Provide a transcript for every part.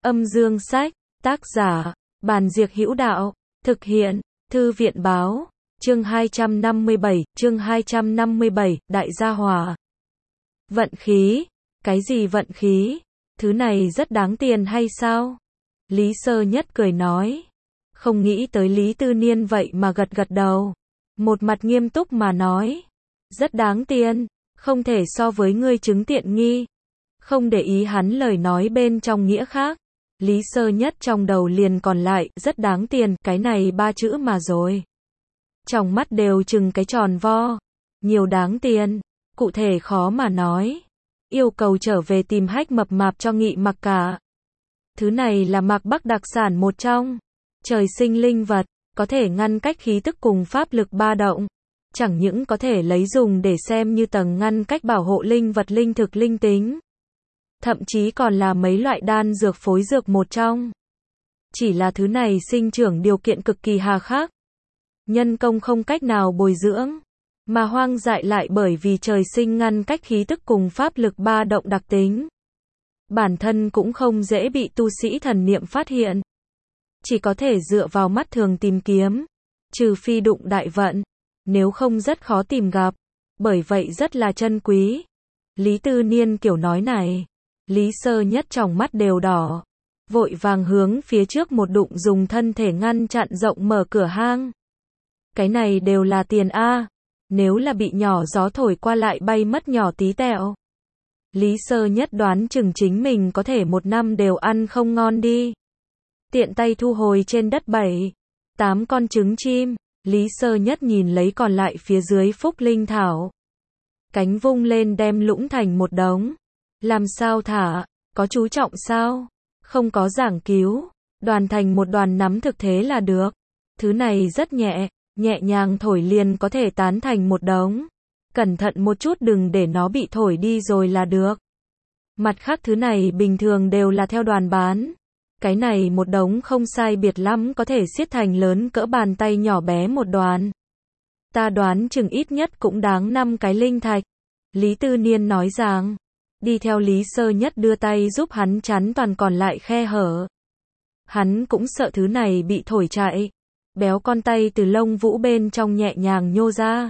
Âm dương sách, tác giả, Bàn Diệc Hữu Đạo, thực hiện, Thư viện báo, chương 257, Đại gia hòa. Vận khí, cái gì vận khí, thứ này rất đáng tiền hay sao? Lý Sơ Nhất cười nói, không nghĩ tới Lý Tư Niên vậy mà gật gật đầu, một mặt nghiêm túc mà nói, rất đáng tiền, không thể so với ngươi chứng tiện nghi. Không để ý hắn lời nói bên trong nghĩa khác, Lý Sơ Nhất trong đầu liền còn lại, rất đáng tiền, cái này ba chữ mà rồi. Trong mắt đều trừng cái tròn vo, nhiều đáng tiền, cụ thể khó mà nói. Yêu cầu trở về tìm Hách Mập Mạp cho nghị mặc cả. Thứ này là Mạc Bắc đặc sản một trong, trời sinh linh vật, có thể ngăn cách khí tức cùng pháp lực ba động. Chẳng những có thể lấy dùng để xem như tầng ngăn cách bảo hộ linh vật linh thực linh tính. Thậm chí còn là mấy loại đan dược phối dược một trong. Chỉ là thứ này sinh trưởng điều kiện cực kỳ hà khắc. Nhân công không cách nào bồi dưỡng, mà hoang dại lại bởi vì trời sinh ngăn cách khí tức cùng pháp lực ba động đặc tính. Bản thân cũng không dễ bị tu sĩ thần niệm phát hiện. Chỉ có thể dựa vào mắt thường tìm kiếm, trừ phi đụng đại vận, nếu không rất khó tìm gặp, bởi vậy rất là chân quý. Lý Tư Niên kiểu nói này, Lý Sơ Nhất trong mắt đều đỏ, vội vàng hướng phía trước một đụng dùng thân thể ngăn chặn rộng mở cửa hang. Cái này đều là tiền a, nếu là bị nhỏ gió thổi qua lại bay mất nhỏ tí tẹo. Lý Sơ Nhất đoán chừng chính mình có thể một năm đều ăn không ngon đi. Tiện tay thu hồi trên đất 7-8 con trứng chim, Lý Sơ Nhất nhìn lấy còn lại phía dưới phúc linh thảo. Cánh vung lên đem lũng thành một đống. Làm sao thả, có chú trọng sao? Không có giảng cứu, đoàn thành một đoàn nắm thực thế là được. Thứ này rất nhẹ, nhẹ nhàng thổi liền có thể tán thành một đống. Cẩn thận một chút đừng để nó bị thổi đi rồi là được. Mặt khác thứ này bình thường đều là theo đoàn bán. Cái này một đống không sai biệt lắm có thể xiết thành lớn cỡ bàn tay nhỏ bé một đoàn. Ta đoán chừng ít nhất cũng đáng 5 cái linh thạch. Lý Tư Niên nói rằng, đi theo Lý Sơ Nhất đưa tay giúp hắn chắn toàn còn lại khe hở. Hắn cũng sợ thứ này bị thổi chạy. Béo con tay từ lông vũ bên trong nhẹ nhàng nhô ra.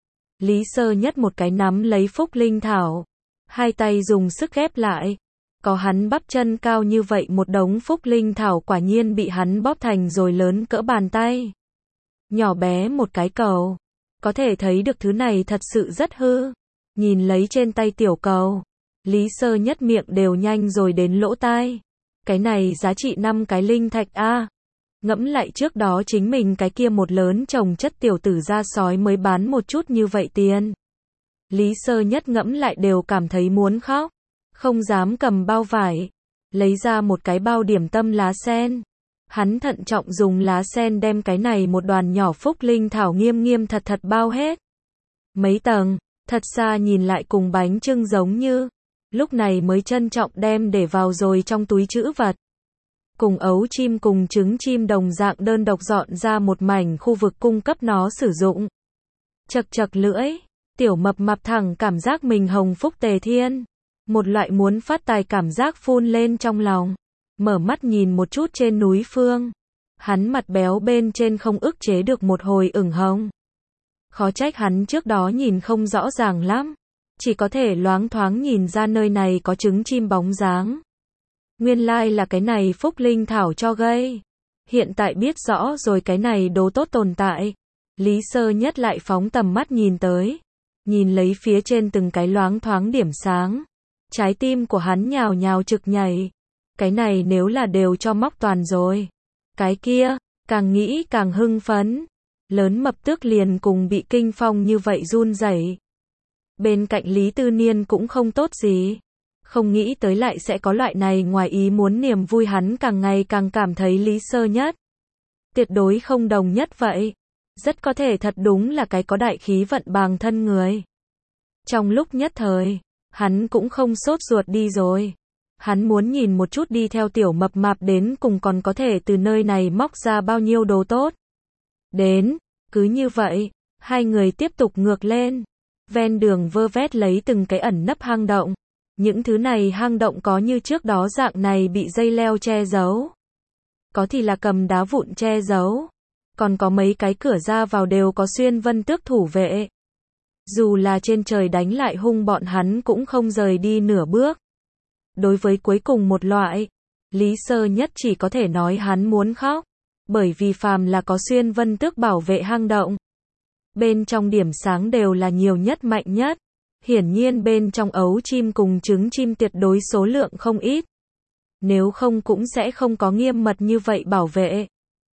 Lý Sơ Nhất một cái nắm lấy phúc linh thảo, hai tay dùng sức ghép lại. Có hắn bắp chân cao như vậy một đống phúc linh thảo quả nhiên bị hắn bóp thành rồi lớn cỡ bàn tay. Nhỏ bé một cái cầu. Có thể thấy được thứ này thật sự rất hư. Nhìn lấy trên tay tiểu cầu, Lý Sơ Nhất miệng đều nhanh rồi đến lỗ tai. Cái này giá trị 5 cái linh thạch a. Ngẫm lại trước đó chính mình cái kia một lớn trồng chất tiểu tử ra sói mới bán một chút như vậy tiền. Lý Sơ Nhất ngẫm lại đều cảm thấy muốn khóc. Không dám cầm bao vải, lấy ra một cái bao điểm tâm lá sen. Hắn thận trọng dùng lá sen đem cái này một đoàn nhỏ phúc linh thảo nghiêm nghiêm thật thật bao hết. Mấy tầng, thật xa nhìn lại cùng bánh chưng giống như. Lúc này mới trân trọng đem để vào rồi trong túi trữ vật. Cùng ấu chim cùng trứng chim đồng dạng đơn độc dọn ra một mảnh khu vực cung cấp nó sử dụng. Chật chật lưỡi, tiểu mập mạp thẳng cảm giác mình hồng phúc tề thiên. Một loại muốn phát tài cảm giác phun lên trong lòng. Mở mắt nhìn một chút trên núi phương. Hắn mặt béo bên trên không ức chế được một hồi ửng hồng. Khó trách hắn trước đó nhìn không rõ ràng lắm. Chỉ có thể loáng thoáng nhìn ra nơi này có trứng chim bóng dáng. Nguyên lai là cái này phúc linh thảo cho gây. Hiện tại biết rõ rồi cái này đồ tốt tồn tại. Lý Sơ Nhất lại phóng tầm mắt nhìn tới. Nhìn lấy phía trên từng cái loáng thoáng điểm sáng. Trái tim của hắn nhào nhào trực nhảy. Cái này nếu là đều cho móc toàn rồi. Cái kia, càng nghĩ càng hưng phấn. Lớn mập tước liền cùng bị kinh phong như vậy run rẩy. Bên cạnh Lý Tư Niên cũng không tốt gì. Không nghĩ tới lại sẽ có loại này ngoài ý muốn niềm vui hắn càng ngày càng cảm thấy Lý Sơ Nhất. Tuyệt đối không đồng nhất vậy. Rất có thể thật đúng là cái có đại khí vận bàng thân người. Trong lúc nhất thời, hắn cũng không sốt ruột đi rồi. Hắn muốn nhìn một chút đi theo tiểu mập mạp đến cùng còn có thể từ nơi này móc ra bao nhiêu đồ tốt. Đến, cứ như vậy, hai người tiếp tục ngược lên. Ven đường vơ vét lấy từng cái ẩn nấp hang động. Những thứ này hang động có như trước đó dạng này bị dây leo che giấu. Có thì là cầm đá vụn che giấu. Còn có mấy cái cửa ra vào đều có xuyên vân tước thủ vệ. Dù là trên trời đánh lại hung bọn hắn cũng không rời đi nửa bước. Đối với cuối cùng một loại, Lý Sơ Nhất chỉ có thể nói hắn muốn khóc. Bởi vì phàm là có xuyên vân tước bảo vệ hang động. Bên trong điểm sáng đều là nhiều nhất mạnh nhất. Hiển nhiên bên trong ấu chim cùng trứng chim tuyệt đối số lượng không ít. Nếu không cũng sẽ không có nghiêm mật như vậy bảo vệ.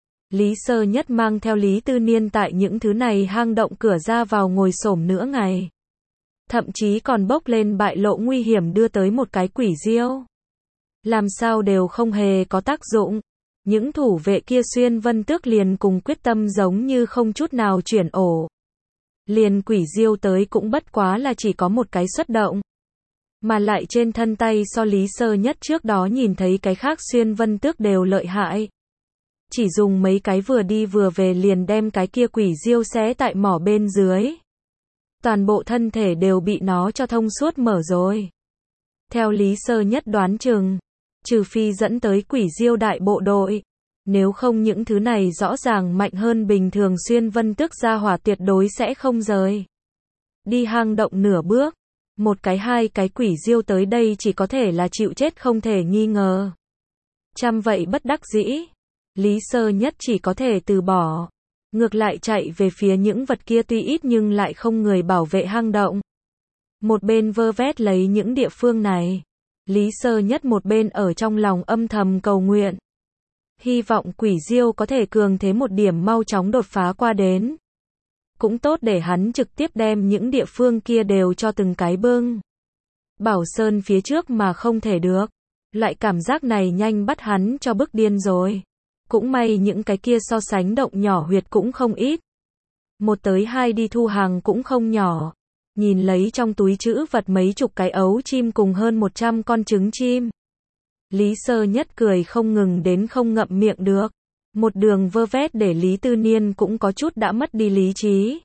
Lý Sơ Nhất mang theo Lý Tư Niên tại những thứ này hang động cửa ra vào ngồi xổm nửa ngày. Thậm chí còn bốc lên bại lộ nguy hiểm đưa tới một cái quỷ diêu. Làm sao đều không hề có tác dụng. Những thủ vệ kia xuyên vân tước liền cùng quyết tâm giống như không chút nào chuyển ổ. Liền quỷ diêu tới cũng bất quá là chỉ có một cái xuất động. Mà lại trên thân tay so Lý Sơ Nhất trước đó nhìn thấy cái khác xuyên vân tước đều lợi hại. Chỉ dùng mấy cái vừa đi vừa về liền đem cái kia quỷ diêu xé tại mỏ bên dưới. Toàn bộ thân thể đều bị nó cho thông suốt mở rồi. Theo Lý Sơ Nhất đoán chừng, trừ phi dẫn tới quỷ diêu đại bộ đội. Nếu không những thứ này rõ ràng mạnh hơn bình thường xuyên vân tước gia hỏa tuyệt đối sẽ không rời. Đi hang động nửa bước. Một cái hai cái quỷ diêu tới đây chỉ có thể là chịu chết không thể nghi ngờ. Chăm vậy bất đắc dĩ. Lý Sơ Nhất chỉ có thể từ bỏ. Ngược lại chạy về phía những vật kia tuy ít nhưng lại không người bảo vệ hang động. Một bên vơ vét lấy những địa phương này. Lý Sơ Nhất một bên ở trong lòng âm thầm cầu nguyện. Hy vọng quỷ diêu có thể cường thế một điểm mau chóng đột phá qua đến. Cũng tốt để hắn trực tiếp đem những địa phương kia đều cho từng cái bưng. Bảo Sơn phía trước mà không thể được. Loại cảm giác này nhanh bắt hắn cho bức điên rồi. Cũng may những cái kia so sánh động nhỏ huyệt cũng không ít. Một tới hai đi thu hàng cũng không nhỏ. Nhìn lấy trong túi trữ vật mấy chục cái ấu chim cùng hơn 100 con trứng chim. Lý Sơ Nhất cười không ngừng đến không ngậm miệng được. Một đường vơ vét để Lý Tư Niên cũng có chút đã mất đi lý trí.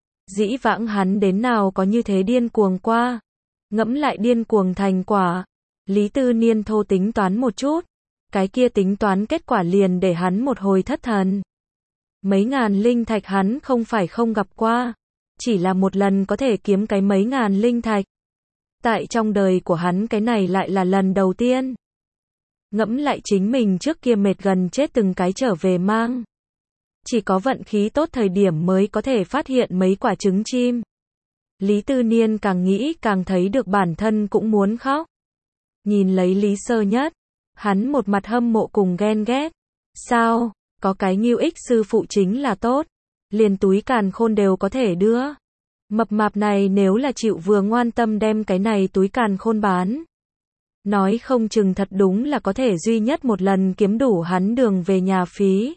Dĩ vãng hắn đến nào có như thế điên cuồng qua. Ngẫm lại điên cuồng thành quả. Lý Tư Niên thô tính toán một chút. Cái kia tính toán kết quả liền để hắn một hồi thất thần. Mấy ngàn linh thạch hắn không phải không gặp qua. Chỉ là một lần có thể kiếm cái mấy ngàn linh thạch. Tại trong đời của hắn cái này lại là lần đầu tiên. Ngẫm lại chính mình trước kia mệt gần chết từng cái trở về mang. Chỉ có vận khí tốt thời điểm mới có thể phát hiện mấy quả trứng chim. Lý Tư Niên càng nghĩ càng thấy được bản thân cũng muốn khóc. Nhìn lấy Lý Sơ Nhất, hắn một mặt hâm mộ cùng ghen ghét. Sao, có cái Ngưu Ích sư phụ chính là tốt. Liền túi càn khôn đều có thể đưa. Mập mạp này nếu là chịu vừa ngoan tâm đem cái này túi càn khôn bán. Nói không chừng thật đúng là có thể duy nhất một lần kiếm đủ hắn đường về nhà phí.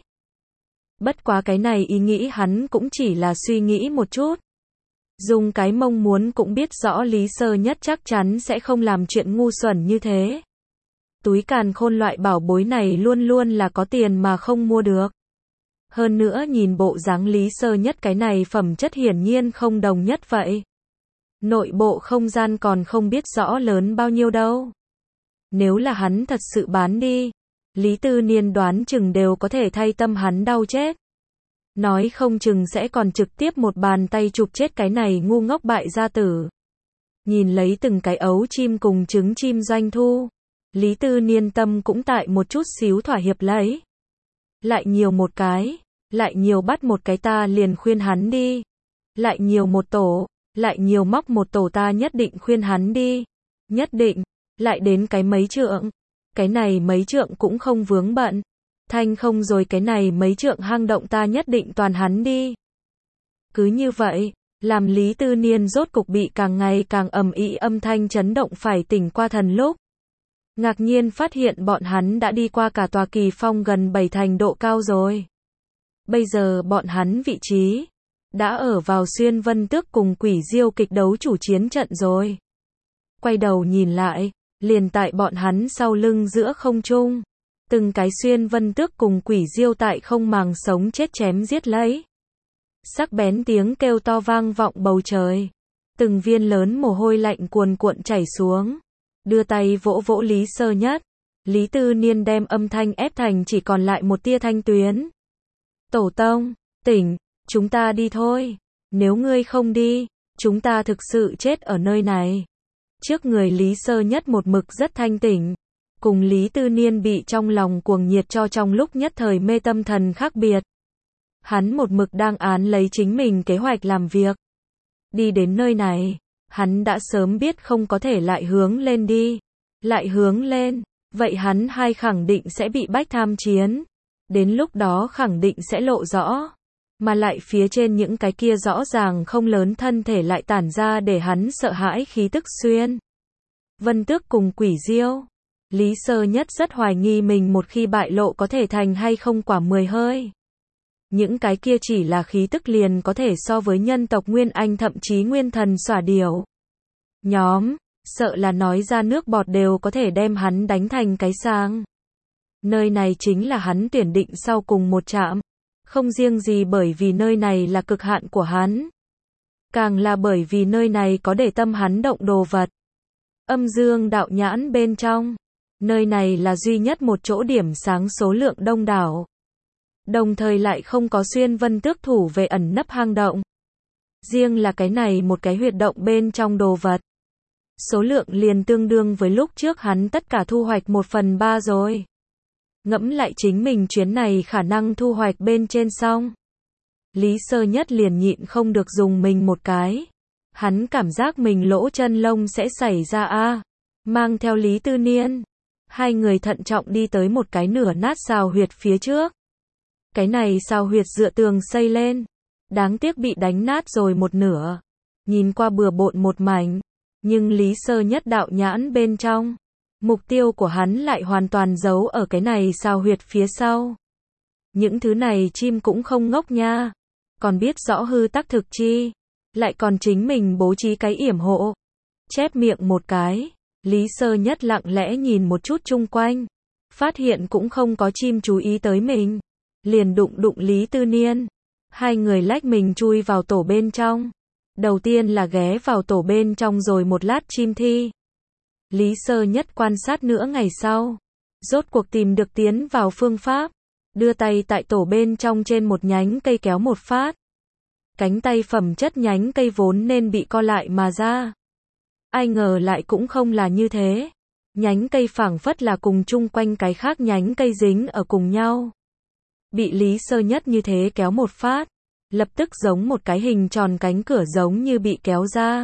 Bất quá cái này ý nghĩ hắn cũng chỉ là suy nghĩ một chút. Dùng cái mông muốn cũng biết rõ Lý Sơ Nhất chắc chắn sẽ không làm chuyện ngu xuẩn như thế. Túi càn khôn loại bảo bối này luôn luôn là có tiền mà không mua được. Hơn nữa nhìn bộ dáng Lý Sơ Nhất cái này phẩm chất hiển nhiên không đồng nhất vậy. Nội bộ không gian còn không biết rõ lớn bao nhiêu đâu. Nếu là hắn thật sự bán đi, Lý Tư Niên đoán chừng đều có thể thay tâm hắn đau chết. Nói không chừng sẽ còn trực tiếp một bàn tay chụp chết cái này ngu ngốc bại gia tử. Nhìn lấy từng cái ấu chim cùng trứng chim doanh thu, Lý Tư Niên tâm cũng tại một chút xíu thỏa hiệp lấy. Lại nhiều một cái, lại nhiều bắt một cái ta liền khuyên hắn đi. Lại nhiều một tổ, lại nhiều móc một tổ ta nhất định khuyên hắn đi. Nhất định, lại đến cái mấy trượng. Cái này mấy trượng cũng không vướng bận. Thanh không rồi cái này mấy trượng hang động ta nhất định toàn hắn đi. Cứ như vậy, làm Lý Tư Niên rốt cục bị càng ngày càng ầm ĩ âm thanh chấn động phải tỉnh qua thần lúc. Ngạc nhiên phát hiện bọn hắn đã đi qua cả tòa kỳ phong gần 7 thành độ cao rồi. Bây giờ bọn hắn vị trí đã ở vào xuyên vân tước cùng quỷ diêu kịch đấu chủ chiến trận rồi. Quay đầu nhìn lại, liền tại bọn hắn sau lưng giữa không trung. Từng cái xuyên vân tước cùng quỷ diêu tại không màng sống chết chém giết lấy. Sắc bén tiếng kêu to vang vọng bầu trời. Từng viên lớn mồ hôi lạnh cuồn cuộn chảy xuống. đưa tay vỗ vỗ Lý Sơ Nhất. Lý Tư Niên đem âm thanh ép thành chỉ còn lại một tia thanh tuyến. Tổ tông, tỉnh, chúng ta đi thôi. Nếu ngươi không đi, chúng ta thực sự chết ở nơi này. Trước người Lý Sơ Nhất một mực rất thanh tỉnh. Cùng Lý Tư Niên bị trong lòng cuồng nhiệt cho trong lúc nhất thời mê tâm thần khác biệt. Hắn một mực đang án lấy chính mình kế hoạch làm việc. Đi đến nơi này, hắn đã sớm biết không có thể lại hướng lên đi. Lại hướng lên, vậy hắn hai khẳng định sẽ bị bách tham chiến. Đến lúc đó khẳng định sẽ lộ rõ. Mà lại phía trên những cái kia rõ ràng không lớn thân thể lại tản ra để hắn sợ hãi khí tức xuyên. Vân Tước cùng Quỷ Diêu. Lý Sơ Nhất rất hoài nghi mình một khi bại lộ có thể thành hay không quả 10 hơi. Những cái kia chỉ là khí tức liền có thể so với nhân tộc Nguyên Anh thậm chí Nguyên Thần xỏa điểu. Nhóm, sợ là nói ra nước bọt đều có thể đem hắn đánh thành cái sang. Nơi này chính là hắn tuyển định sau cùng một trạm. Không riêng gì bởi vì nơi này là cực hạn của hắn. Càng là bởi vì nơi này có để tâm hắn động đồ vật. Âm dương đạo nhãn bên trong. Nơi này là duy nhất một chỗ điểm sáng số lượng đông đảo. Đồng thời lại không có xuyên Vân Tước thủ về ẩn nấp hang động. Riêng là cái này một cái huyệt động bên trong đồ vật. Số lượng liền tương đương với lúc trước hắn tất cả thu hoạch 1/3 rồi. Ngẫm lại chính mình chuyến này khả năng thu hoạch bên trên xong. Lý Sơ Nhất liền nhịn không được dùng mình một cái. Hắn cảm giác mình lỗ chân lông sẽ xảy ra a. Mang theo Lý Tư Niên. Hai người thận trọng đi tới một cái nửa nát sào huyệt phía trước. Cái này sào huyệt dựa tường xây lên. Đáng tiếc bị đánh nát rồi một nửa. Nhìn qua bừa bộn một mảnh. Nhưng Lý Sơ Nhất đạo nhãn bên trong. Mục tiêu của hắn lại hoàn toàn giấu ở cái này sào huyệt phía sau. Những thứ này chim cũng không ngốc nha. Còn biết rõ hư tắc thực chi. Lại còn chính mình bố trí cái yểm hộ. Chép miệng một cái. Lý Sơ Nhất lặng lẽ nhìn một chút chung quanh. Phát hiện cũng không có chim chú ý tới mình. Liền đụng Lý Tư Niên. Hai người lách mình chui vào tổ bên trong. Đầu tiên là ghé vào tổ bên trong rồi một lát chim thi. Lý Sơ Nhất quan sát nửa ngày sau. Rốt cuộc tìm được tiến vào phương pháp. Đưa tay tại tổ bên trong trên một nhánh cây kéo một phát. Cánh tay phẩm chất nhánh cây vốn nên bị co lại mà ra. Ai ngờ lại cũng không là như thế. Nhánh cây phảng phất là cùng chung quanh cái khác nhánh cây dính ở cùng nhau. Bị Lý Sơ Nhất như thế kéo một phát. Lập tức giống một cái hình tròn cánh cửa giống như bị kéo ra.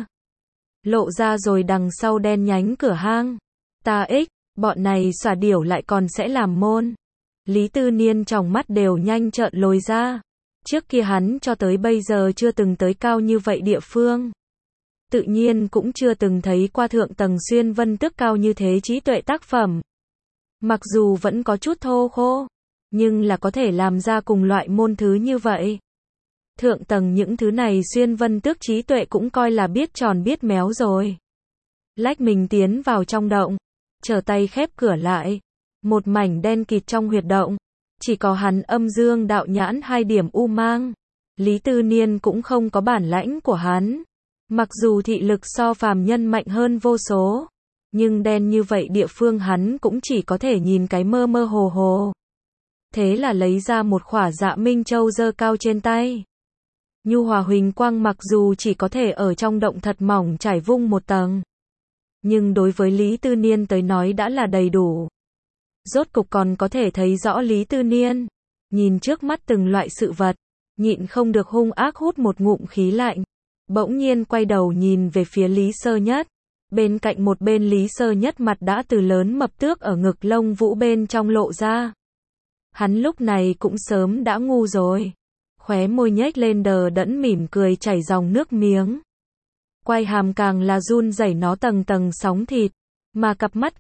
Lộ ra rồi đằng sau đen nhánh cửa hang. Ta ích, bọn này xả điểu lại còn sẽ làm môn. Lý Tư Niên trong mắt đều nhanh trợn lồi ra. Trước kia hắn cho tới bây giờ chưa từng tới cao như vậy địa phương. Tự nhiên cũng chưa từng thấy qua thượng tầng xuyên Vân Tước cao như thế trí tuệ tác phẩm. Mặc dù vẫn có chút thô khô, nhưng là có thể làm ra cùng loại môn thứ như vậy. Thượng tầng những thứ này xuyên Vân Tước trí tuệ cũng coi là biết tròn biết méo rồi. Lách mình tiến vào trong động, trở tay khép cửa lại. Một mảnh đen kịt trong huyệt động. Chỉ có hắn âm dương đạo nhãn 2 điểm u mang. Lý Tư Niên cũng không có bản lãnh của hắn. Mặc dù thị lực so phàm nhân mạnh hơn vô số. Nhưng đen như vậy địa phương hắn cũng chỉ có thể nhìn cái mơ mơ hồ hồ. Thế là lấy ra một khỏa Dạ Minh Châu giơ cao trên tay. Nhu hòa huỳnh quang mặc dù chỉ có thể ở trong động thật mỏng trải vung một tầng. Nhưng đối với Lý Tư Niên tới nói đã là đầy đủ. Rốt cục còn có thể thấy rõ Lý Tư Niên. Nhìn trước mắt từng loại sự vật. Nhịn không được hung ác hút một ngụm khí lạnh. Bỗng nhiên quay đầu nhìn về phía Lý Sơ Nhất. Bên cạnh một bên Lý Sơ Nhất mặt đã từ lớn mập tước ở ngực lông vũ bên trong lộ ra. Hắn lúc này cũng sớm đã ngu rồi. Khóe môi nhếch lên đờ đẫn mỉm cười chảy dòng nước miếng. Quay hàm càng là run rẩy nó tầng tầng sóng thịt. Mà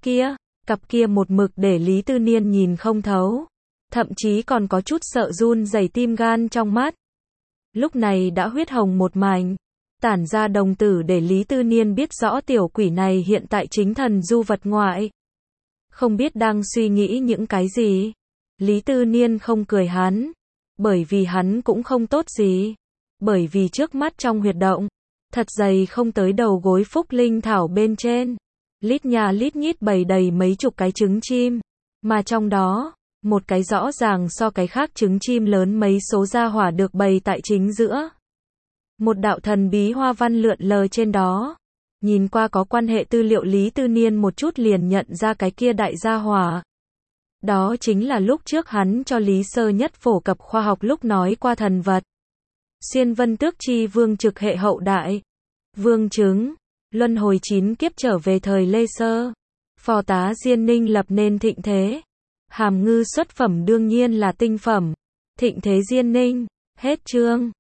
cặp kia một mực để Lý Tư Niên nhìn không thấu. Thậm chí còn có chút sợ run rẩy tim gan trong mắt. Lúc này đã huyết hồng một mảnh. Tản ra đồng tử để Lý Tư Niên biết rõ tiểu quỷ này hiện tại chính thần du vật ngoại. Không biết đang suy nghĩ những cái gì. Lý Tư Niên không cười hắn. Bởi vì hắn cũng không tốt gì. Bởi vì trước mắt trong huyệt động. Thật dày không tới đầu gối phúc linh thảo bên trên. lít nha lít nhít bày đầy mấy chục cái trứng chim, mà trong đó, một cái rõ ràng so cái khác trứng chim lớn mấy số gia hỏa được bày tại chính giữa. Một đạo thần bí hoa văn lượn lờ trên đó. Nhìn qua có quan hệ tư liệu Lý Tư Niên một chút liền nhận ra cái kia đại gia hỏa. Đó chính là lúc trước hắn cho Lý Sơ Nhất phổ cập khoa học lúc nói qua thần vật. Xuyên Vân Tước Chi Vương trực hệ hậu đại. Vương chứng, luân hồi 9 kiếp trở về thời Lê Sơ. Phò tá Diên Ninh lập nên thịnh thế. Hàm ngư xuất phẩm đương nhiên là tinh phẩm. Thịnh thế Diên Ninh, hết chương.